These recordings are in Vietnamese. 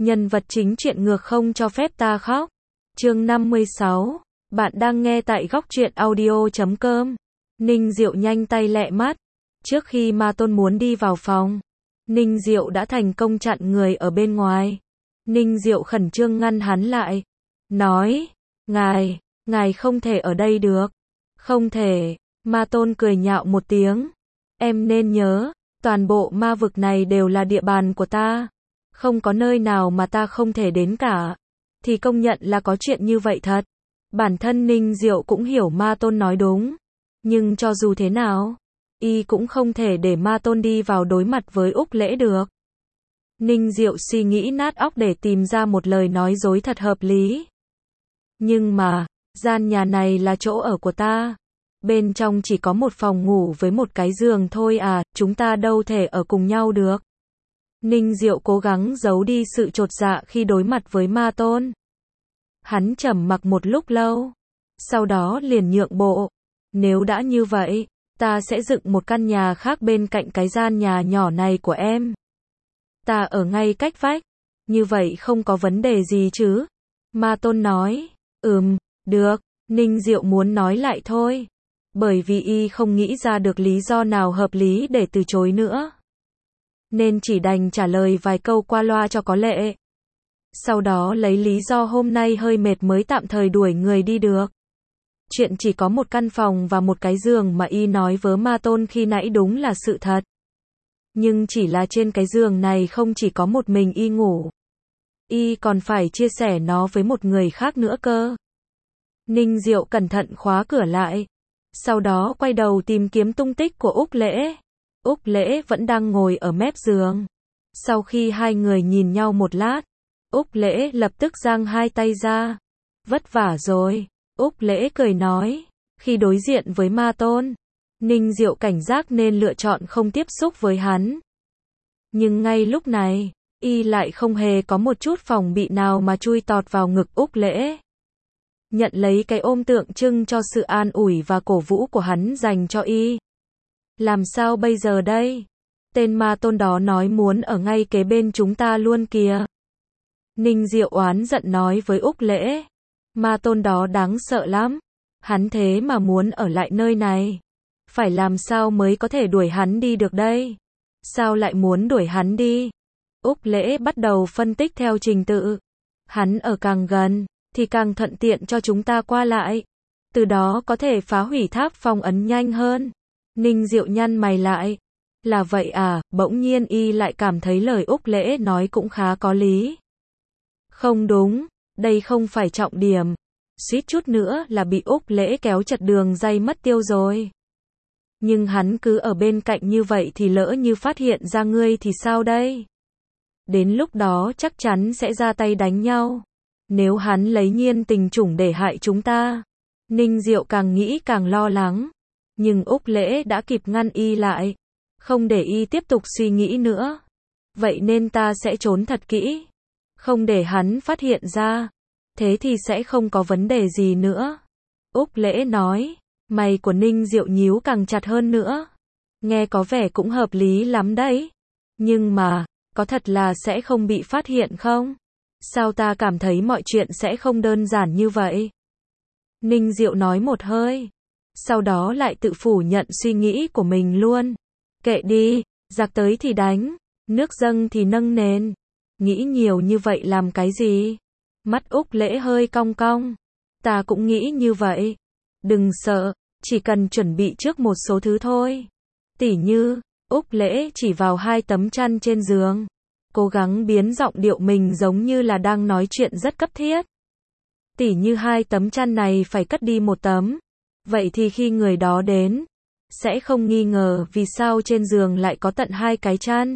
Nhân vật chính truyện ngược không cho phép ta khóc. Chương 56. Bạn đang nghe tại góc truyện audio.com. Ninh Diệu nhanh tay lẹ mắt. Trước khi Ma Tôn muốn đi vào phòng, Ninh Diệu đã thành công chặn người ở bên ngoài. Ninh Diệu khẩn trương ngăn hắn lại. Nói, ngài không thể ở đây được. Không thể. Ma Tôn cười nhạo một tiếng. Em nên nhớ, toàn bộ ma vực này đều là địa bàn của ta. Không có nơi nào mà ta không thể đến cả. Thì công nhận là có chuyện như vậy thật. Bản thân Ninh Diệu cũng hiểu Ma Tôn nói đúng. Nhưng cho dù thế nào, y cũng không thể để Ma Tôn đi vào đối mặt với Úc Lễ được. Ninh Diệu suy nghĩ nát óc để tìm ra một lời nói dối thật hợp lý. Nhưng mà, gian nhà này là chỗ ở của ta. Bên trong chỉ có một phòng ngủ với một cái giường thôi à, chúng ta đâu thể ở cùng nhau được. Ninh Diệu cố gắng giấu đi sự chột dạ khi đối mặt với Ma Tôn. Hắn trầm mặc một lúc lâu, sau đó liền nhượng bộ. Nếu đã như vậy, ta sẽ dựng một căn nhà khác bên cạnh cái gian nhà nhỏ này của em. Ta ở ngay cách vách, như vậy không có vấn đề gì chứ? Ma Tôn nói, được. Ninh Diệu muốn nói lại thôi, bởi vì y không nghĩ ra được lý do nào hợp lý để từ chối nữa. Nên chỉ đành trả lời vài câu qua loa cho có lệ. Sau đó lấy lý do hôm nay hơi mệt mới tạm thời đuổi người đi được. Chuyện chỉ có một căn phòng và một cái giường mà y nói với Ma Tôn khi nãy đúng là sự thật. Nhưng chỉ là trên cái giường này không chỉ có một mình y ngủ. Y còn phải chia sẻ nó với một người khác nữa cơ. Ninh Diệu cẩn thận khóa cửa lại. Sau đó quay đầu tìm kiếm tung tích của Úc Lễ. Úc Lễ vẫn đang ngồi ở mép giường. Sau khi hai người nhìn nhau một lát, Úc Lễ lập tức giang hai tay ra. Vất vả rồi. Úc Lễ cười nói. Khi đối diện với Ma Tôn, Ninh Diệu cảnh giác nên lựa chọn không tiếp xúc với hắn. Nhưng ngay lúc này, y lại không hề có một chút phòng bị nào mà chui tọt vào ngực Úc Lễ. Nhận lấy cái ôm tượng trưng cho sự an ủi và cổ vũ của hắn dành cho y. Làm sao bây giờ đây? Tên Ma Tôn đó nói muốn ở ngay kế bên chúng ta luôn kìa. Ninh Diệu oán giận nói với Úc Lễ. Ma Tôn đó đáng sợ lắm. Hắn thế mà muốn ở lại nơi này. Phải làm sao mới có thể đuổi hắn đi được đây? Sao lại muốn đuổi hắn đi? Úc Lễ bắt đầu phân tích theo trình tự. Hắn ở càng gần, thì càng thuận tiện cho chúng ta qua lại. Từ đó có thể phá hủy tháp phong ấn nhanh hơn. Ninh Diệu nhăn mày lại. Là vậy à? Bỗng nhiên y lại cảm thấy lời Úc Lễ nói cũng khá có lý. Không đúng, đây không phải trọng điểm. Suýt chút nữa là bị Úc Lễ kéo chật đường ray mất tiêu rồi. Nhưng hắn cứ ở bên cạnh như vậy thì lỡ như phát hiện ra ngươi thì sao đây? Đến lúc đó chắc chắn sẽ ra tay đánh nhau. Nếu hắn lấy Nhiên Tình chủng để hại chúng ta. Ninh Diệu càng nghĩ càng lo lắng. Nhưng Úc Lễ đã kịp ngăn y lại. Không để y tiếp tục suy nghĩ nữa. Vậy nên ta sẽ trốn thật kỹ. Không để hắn phát hiện ra. Thế thì sẽ không có vấn đề gì nữa. Úc Lễ nói. Mày của Ninh Diệu nhíu càng chặt hơn nữa. Nghe có vẻ cũng hợp lý lắm đấy. Nhưng mà, có thật là sẽ không bị phát hiện không? Sao ta cảm thấy mọi chuyện sẽ không đơn giản như vậy? Ninh Diệu nói một hơi. Sau đó lại tự phủ nhận suy nghĩ của mình luôn. Kệ đi, giặc tới thì đánh, nước dâng thì nâng nền. Nghĩ nhiều như vậy làm cái gì? Mắt Úc Lễ hơi cong cong. Ta cũng nghĩ như vậy. Đừng sợ, chỉ cần chuẩn bị trước một số thứ thôi. Tỉ như, Úc Lễ chỉ vào hai tấm chăn trên giường. Cố gắng biến giọng điệu mình giống như là đang nói chuyện rất cấp thiết. Tỉ như hai tấm chăn này phải cất đi một tấm. Vậy thì khi người đó đến, sẽ không nghi ngờ vì sao trên giường lại có tận hai cái chăn.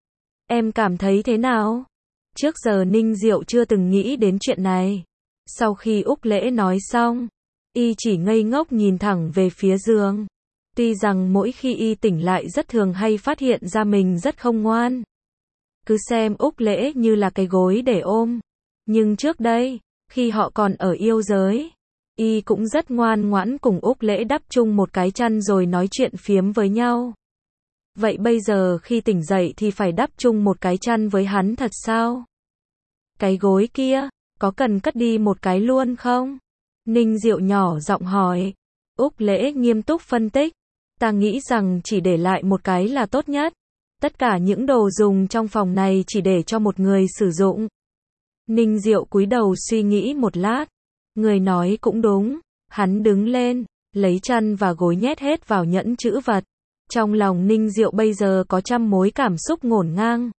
Em cảm thấy thế nào? Trước giờ Ninh Diệu chưa từng nghĩ đến chuyện này. Sau khi Úc Lễ nói xong, y chỉ ngây ngốc nhìn thẳng về phía giường. Tuy rằng mỗi khi y tỉnh lại rất thường hay phát hiện ra mình rất không ngoan. Cứ xem Úc Lễ như là cái gối để ôm. Nhưng trước đây, khi họ còn ở yêu giới, y cũng rất ngoan ngoãn cùng Úc Lễ đắp chung một cái chăn rồi nói chuyện phiếm với nhau. Vậy bây giờ khi tỉnh dậy thì phải đắp chung một cái chăn với hắn thật sao? Cái gối kia, có cần cất đi một cái luôn không? Ninh Diệu nhỏ giọng hỏi. Úc Lễ nghiêm túc phân tích. Ta nghĩ rằng chỉ để lại một cái là tốt nhất. Tất cả những đồ dùng trong phòng này chỉ để cho một người sử dụng. Ninh Diệu cúi đầu suy nghĩ một lát. Người nói cũng đúng. Hắn đứng lên, lấy chăn và gối nhét hết vào nhẫn trữ vật. Trong lòng Ninh Diệu bây giờ có trăm mối cảm xúc ngổn ngang.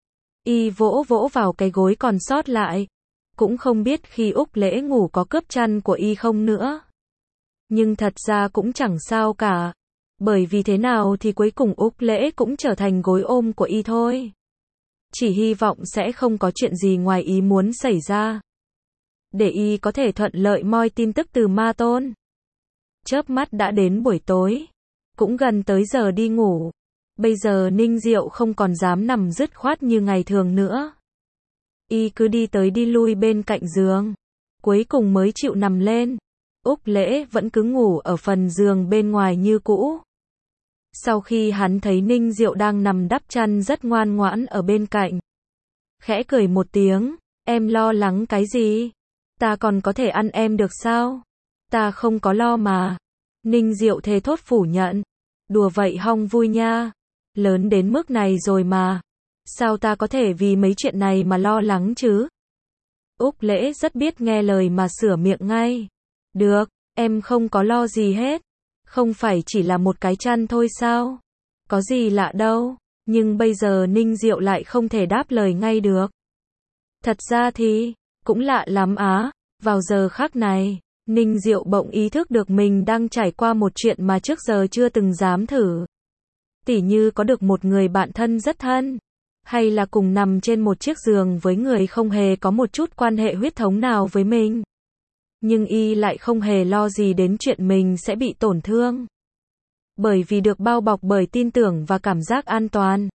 Y vỗ vỗ vào cái gối còn sót lại. Cũng không biết khi Úc Lễ ngủ có cướp chăn của Y không nữa. Nhưng thật ra cũng chẳng sao cả. Bởi vì thế nào thì cuối cùng Úc Lễ cũng trở thành gối ôm của Y thôi. Chỉ hy vọng sẽ không có chuyện gì ngoài ý muốn xảy ra. Để Y có thể thuận lợi moi tin tức từ Ma Tôn. Chớp mắt đã đến buổi tối. Cũng gần tới giờ đi ngủ. Bây giờ Ninh Diệu không còn dám nằm dứt khoát như ngày thường nữa. Y cứ đi tới đi lui bên cạnh giường. Cuối cùng mới chịu nằm lên. Úc Lễ vẫn cứ ngủ ở phần giường bên ngoài như cũ. Sau khi hắn thấy Ninh Diệu đang nằm đắp chăn rất ngoan ngoãn ở bên cạnh. Khẽ cười một tiếng, em lo lắng cái gì? Ta còn có thể ăn em được sao? Ta không có lo mà. Ninh Diệu thề thốt phủ nhận. Đùa vậy hong vui nha. Lớn đến mức này rồi mà. Sao ta có thể vì mấy chuyện này mà lo lắng chứ? Úc Lễ rất biết nghe lời mà sửa miệng ngay. Được, em không có lo gì hết. Không phải chỉ là một cái chăn thôi sao? Có gì lạ đâu. Nhưng bây giờ Ninh Diệu lại không thể đáp lời ngay được. Thật ra thì, cũng lạ lắm á. Vào giờ khắc này, Ninh Diệu bỗng ý thức được mình đang trải qua một chuyện mà trước giờ chưa từng dám thử. Tỉ như có được một người bạn thân rất thân. Hay là cùng nằm trên một chiếc giường với người không hề có một chút quan hệ huyết thống nào với mình. Nhưng Y lại không hề lo gì đến chuyện mình sẽ bị tổn thương. Bởi vì được bao bọc bởi tin tưởng và cảm giác an toàn.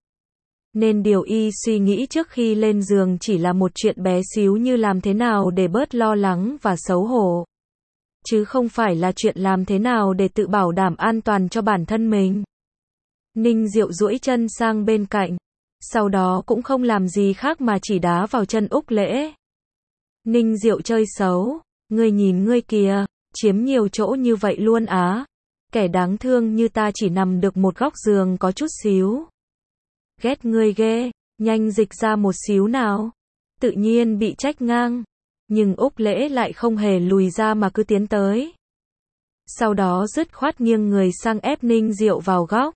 Nên điều Y suy nghĩ trước khi lên giường chỉ là một chuyện bé xíu như làm thế nào để bớt lo lắng và xấu hổ. Chứ không phải là chuyện làm thế nào để tự bảo đảm an toàn cho bản thân mình. Ninh Diệu duỗi chân sang bên cạnh. Sau đó cũng không làm gì khác mà chỉ đá vào chân Úc Lễ. Ninh Diệu chơi xấu. Ngươi nhìn ngươi kìa, chiếm nhiều chỗ như vậy luôn á. Kẻ đáng thương như ta chỉ nằm được một góc giường có chút xíu. Ghét ngươi ghê, nhanh dịch ra một xíu nào. Tự nhiên bị trách ngang. Nhưng Úc Lễ lại không hề lùi ra mà cứ tiến tới. Sau đó dứt khoát nghiêng người sang ép Ninh Diệu vào góc.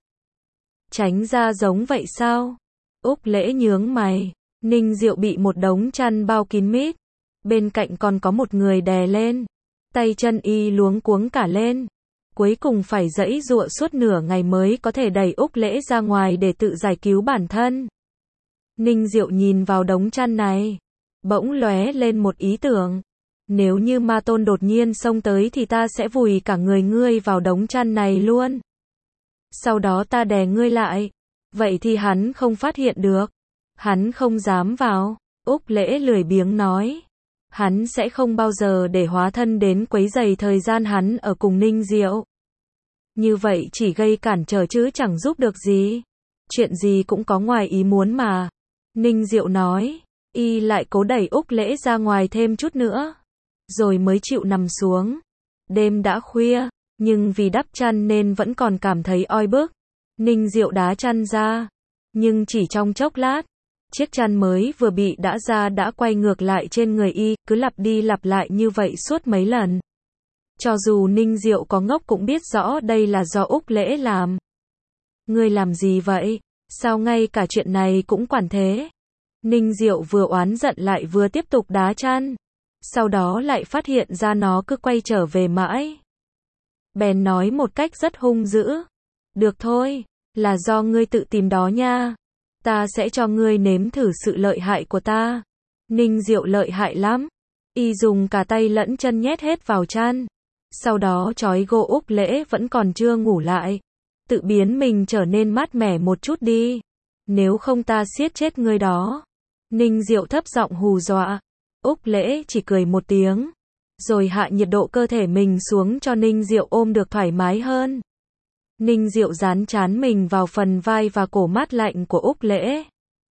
Tránh ra giống vậy sao? Úc Lễ nhướng mày. Ninh Diệu bị một đống chăn bao kín mít. Bên cạnh còn có một người đè lên. Tay chân Y luống cuống cả lên. Cuối cùng phải giãy giụa suốt nửa ngày mới có thể đẩy Úc Lễ ra ngoài để tự giải cứu bản thân. Ninh Diệu nhìn vào đống chăn này. Bỗng lóe lên một ý tưởng. Nếu như Ma Tôn đột nhiên xông tới thì ta sẽ vùi cả người ngươi vào đống chăn này luôn. Sau đó ta đè ngươi lại. Vậy thì hắn không phát hiện được. Hắn không dám vào. Úc Lễ lười biếng nói. Hắn sẽ không bao giờ để hóa thân đến quấy rầy thời gian hắn ở cùng Ninh Diệu. Như vậy chỉ gây cản trở chứ chẳng giúp được gì. Chuyện gì cũng có ngoài ý muốn mà. Ninh Diệu nói. Y lại cố đẩy Úc Lễ ra ngoài thêm chút nữa. Rồi mới chịu nằm xuống. Đêm đã khuya, nhưng vì đắp chăn nên vẫn còn cảm thấy oi bức. Ninh Diệu đá chăn ra. Nhưng chỉ trong chốc lát, chiếc chăn mới vừa bị đã ra đã quay ngược lại trên người Y, cứ lặp đi lặp lại như vậy suốt mấy lần. Cho dù Ninh Diệu có ngốc cũng biết rõ đây là do Úc Lễ làm. Ngươi làm gì vậy? Sao ngay cả chuyện này cũng quản thế? Ninh Diệu vừa oán giận lại vừa tiếp tục đá chăn. Sau đó lại phát hiện ra nó cứ quay trở về mãi. Bèn nói một cách rất hung dữ. Được thôi, là do ngươi tự tìm đó nha. Ta sẽ cho ngươi nếm thử sự lợi hại của ta. Ninh Diệu lợi hại lắm. Y dùng cả tay lẫn chân nhét hết vào chăn. Sau đó trói gô Úc Lễ vẫn còn chưa ngủ lại. Tự biến mình trở nên mát mẻ một chút đi. Nếu không ta siết chết ngươi đó. Ninh Diệu thấp giọng hù dọa. Úc Lễ chỉ cười một tiếng. Rồi hạ nhiệt độ cơ thể mình xuống cho Ninh Diệu ôm được thoải mái hơn. Ninh Diệu dán trán mình vào phần vai và cổ mát lạnh của Úc Lễ.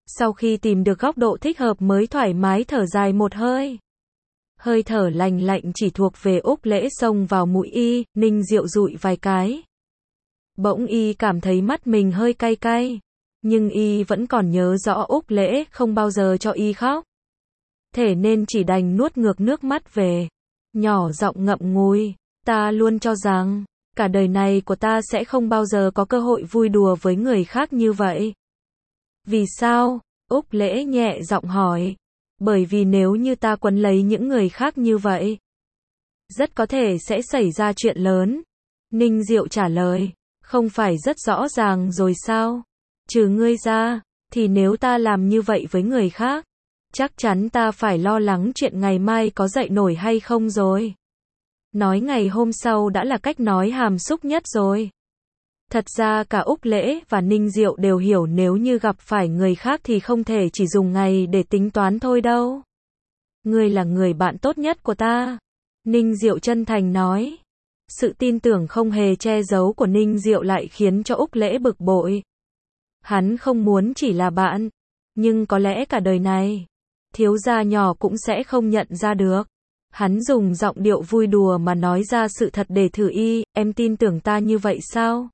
Sau khi tìm được góc độ thích hợp mới thoải mái thở dài một hơi. Hơi thở lành lạnh chỉ thuộc về Úc Lễ xông vào mũi y, Ninh Diệu dụi vài cái. Bỗng y cảm thấy mắt mình hơi cay cay. Nhưng y vẫn còn nhớ rõ Úc Lễ không bao giờ cho y khóc. Thế nên chỉ đành nuốt ngược nước mắt về. Nhỏ giọng ngậm ngùi, ta luôn cho rằng, cả đời này của ta sẽ không bao giờ có cơ hội vui đùa với người khác như vậy. Vì sao? Úc Lễ nhẹ giọng hỏi. Bởi vì nếu như ta quấn lấy những người khác như vậy, rất có thể sẽ xảy ra chuyện lớn. Ninh Diệu trả lời, không phải rất rõ ràng rồi sao? Trừ ngươi ra, thì nếu ta làm như vậy với người khác, chắc chắn ta phải lo lắng chuyện ngày mai có dậy nổi hay không rồi. Nói ngày hôm sau đã là cách nói hàm xúc nhất rồi. Thật ra cả Úc Lễ và Ninh Diệu đều hiểu nếu như gặp phải người khác thì không thể chỉ dùng ngày để tính toán thôi đâu. Ngươi là người bạn tốt nhất của ta. Ninh Diệu chân thành nói. Sự tin tưởng không hề che giấu của Ninh Diệu lại khiến cho Úc Lễ bực bội. Hắn không muốn chỉ là bạn, nhưng có lẽ cả đời này, thiếu gia nhỏ cũng sẽ không nhận ra được. Hắn dùng giọng điệu vui đùa mà nói ra sự thật để thử y, em tin tưởng ta như vậy sao?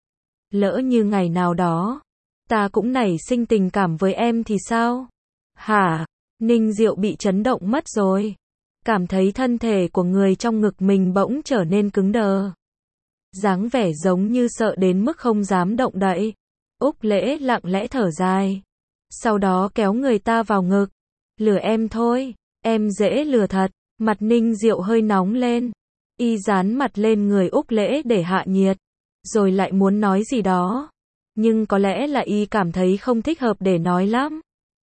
Lỡ như ngày nào đó, ta cũng nảy sinh tình cảm với em thì sao? Hả? Ninh Diệu bị chấn động mất rồi. Cảm thấy thân thể của người trong ngực mình bỗng trở nên cứng đờ. Dáng vẻ giống như sợ đến mức không dám động đậy. Úc Lễ lặng lẽ thở dài. Sau đó kéo người ta vào ngực. Lừa em thôi, em dễ lừa thật. Mặt Ninh Diệu hơi nóng lên. Y dán mặt lên người Úc Lễ để hạ nhiệt. Rồi lại muốn nói gì đó. Nhưng có lẽ là y cảm thấy không thích hợp để nói lắm.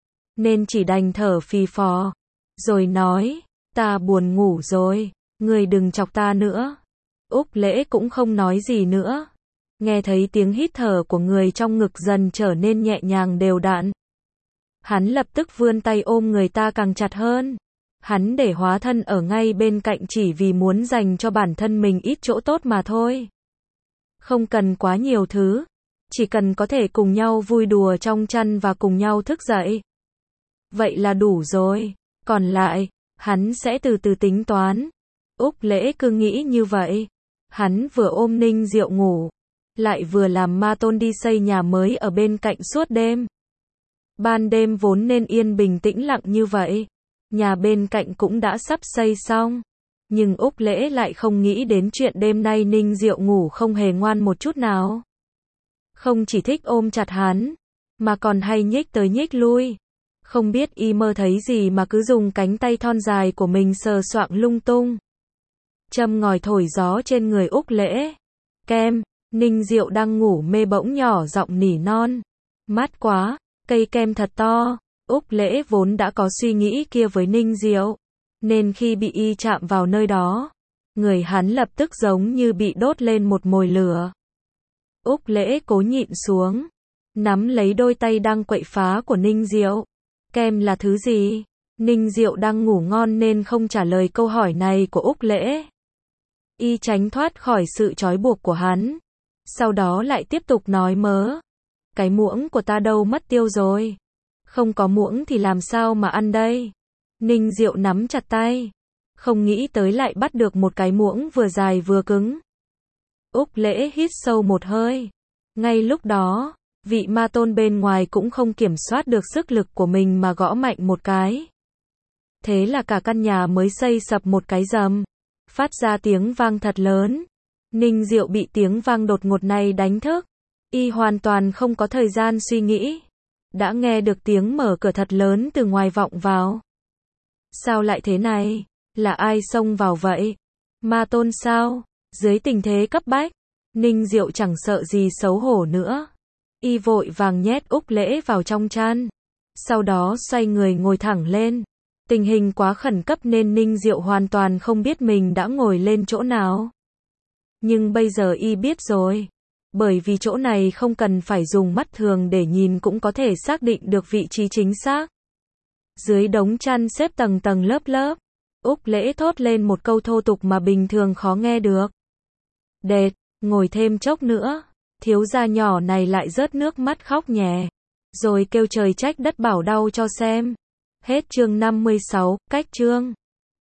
Nên chỉ đành thở phì phò. Rồi nói, ta buồn ngủ rồi, người đừng chọc ta nữa. Úc Lễ cũng không nói gì nữa. Nghe thấy tiếng hít thở của người trong ngực dần trở nên nhẹ nhàng đều đặn. Hắn lập tức vươn tay ôm người ta càng chặt hơn. Hắn để hóa thân ở ngay bên cạnh chỉ vì muốn dành cho bản thân mình ít chỗ tốt mà thôi. Không cần quá nhiều thứ. Chỉ cần có thể cùng nhau vui đùa trong chăn và cùng nhau thức dậy. Vậy là đủ rồi. Còn lại, hắn sẽ từ từ tính toán. Úc Lễ cứ nghĩ như vậy. Hắn vừa ôm Ninh Diệu ngủ, lại vừa làm Ma Tôn đi xây nhà mới ở bên cạnh suốt đêm. Ban đêm vốn nên yên bình tĩnh lặng như vậy. Nhà bên cạnh cũng đã sắp xây xong. Nhưng Úc Lễ lại không nghĩ đến chuyện đêm nay Ninh Diệu ngủ không hề ngoan một chút nào. Không chỉ thích ôm chặt hắn, mà còn hay nhích tới nhích lui. Không biết y mơ thấy gì mà cứ dùng cánh tay thon dài của mình sờ soạng lung tung. Châm ngòi thổi gió trên người Úc Lễ. Kem, Ninh Diệu đang ngủ mê bỗng nhỏ giọng nỉ non. Mát quá, cây kem thật to. Úc Lễ vốn đã có suy nghĩ kia với Ninh Diệu. Nên khi bị y chạm vào nơi đó, người hắn lập tức giống như bị đốt lên một mồi lửa. Úc Lễ cố nhịn xuống, nắm lấy đôi tay đang quậy phá của Ninh Diệu. Kem là thứ gì? Ninh Diệu đang ngủ ngon nên không trả lời câu hỏi này của Úc Lễ. Y tránh thoát khỏi sự trói buộc của hắn. Sau đó lại tiếp tục nói mớ. Cái muỗng của ta đâu mất tiêu rồi. Không có muỗng thì làm sao mà ăn đây? Ninh Diệu nắm chặt tay. Không nghĩ tới lại bắt được một cái muỗng vừa dài vừa cứng. Úc Lễ hít sâu một hơi. Ngay lúc đó, vị Ma Tôn bên ngoài cũng không kiểm soát được sức lực của mình mà gõ mạnh một cái. Thế là cả căn nhà mới xây sập một cái rầm. Phát ra tiếng vang thật lớn. Ninh Diệu bị tiếng vang đột ngột này đánh thức. Y hoàn toàn không có thời gian suy nghĩ. Đã nghe được tiếng mở cửa thật lớn từ ngoài vọng vào. Sao lại thế này? Là ai xông vào vậy? Ma Tôn sao? Dưới tình thế cấp bách, Ninh Diệu chẳng sợ gì xấu hổ nữa. Y vội vàng nhét Úc Lễ vào trong chăn. Sau đó xoay người ngồi thẳng lên. Tình hình quá khẩn cấp nên Ninh Diệu hoàn toàn không biết mình đã ngồi lên chỗ nào. Nhưng bây giờ y biết rồi. Bởi vì chỗ này không cần phải dùng mắt thường để nhìn cũng có thể xác định được vị trí chính xác. Dưới đống chăn xếp tầng tầng lớp lớp. Úc Lễ thốt lên một câu thô tục mà bình thường khó nghe được. Đệt, ngồi thêm chốc nữa. Thiếu gia nhỏ này lại rớt nước mắt khóc nhè. rồi kêu trời trách đất bảo đau cho xem. Hết chương 56, cách chương